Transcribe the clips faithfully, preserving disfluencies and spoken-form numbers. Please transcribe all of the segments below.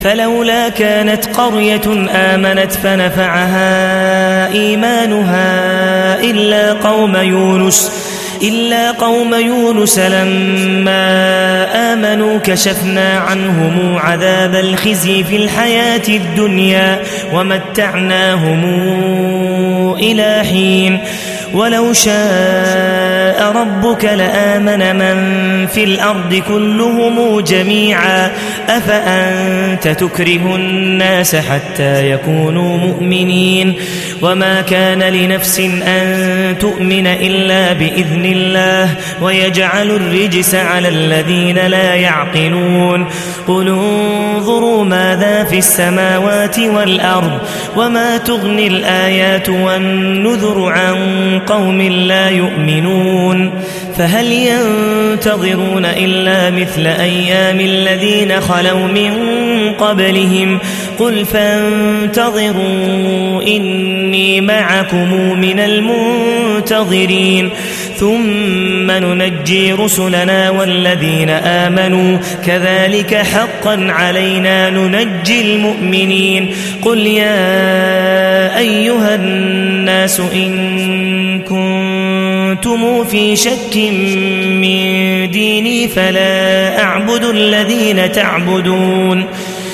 فلولا كانت قرية آمنت فنفعها إيمانها إلا قوم يونس إلا قوم يونس لما آمنوا كشفنا عنهم عذاب الخزي في الحياة الدنيا ومتعناهم إلى حين ولو شاء ربك لآمن من في الأرض كلهم جميعا أفأنت تكره الناس حتى يكونوا مؤمنين وما كان لنفس أن تؤمن إلا بإذن الله ويجعل الرجس على الذين لا يعقلون قل انظروا ماذا في السماوات والأرض وما تغني الآيات والنذر عن قوم لا يؤمنون فهل ينتظرون إلا مثل أيام الذين خلوا من قبلهم قل فانتظروا إني معكم من المنتظرين ثم ننجي رسلنا والذين آمنوا كذلك حقا علينا ننجي المؤمنين قل يا أيها الناس إن كنتم في شك من ديني فلا أعبد الذين تعبدون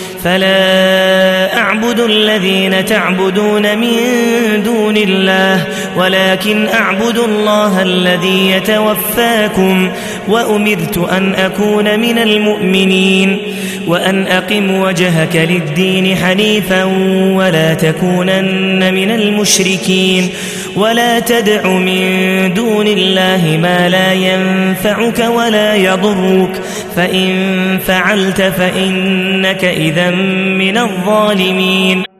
فلا أعبد الذين تعبدون من دون الله ولكن أعبد الله الذي يتوفاكم وأمرت أن أكون من المؤمنين وأن أقم وجهك للدين حنيفا ولا تكونن من المشركين ولا تدع من دون الله ما لا ينفعك ولا يضرك فإن فعلت فإنك إذا من الظالمين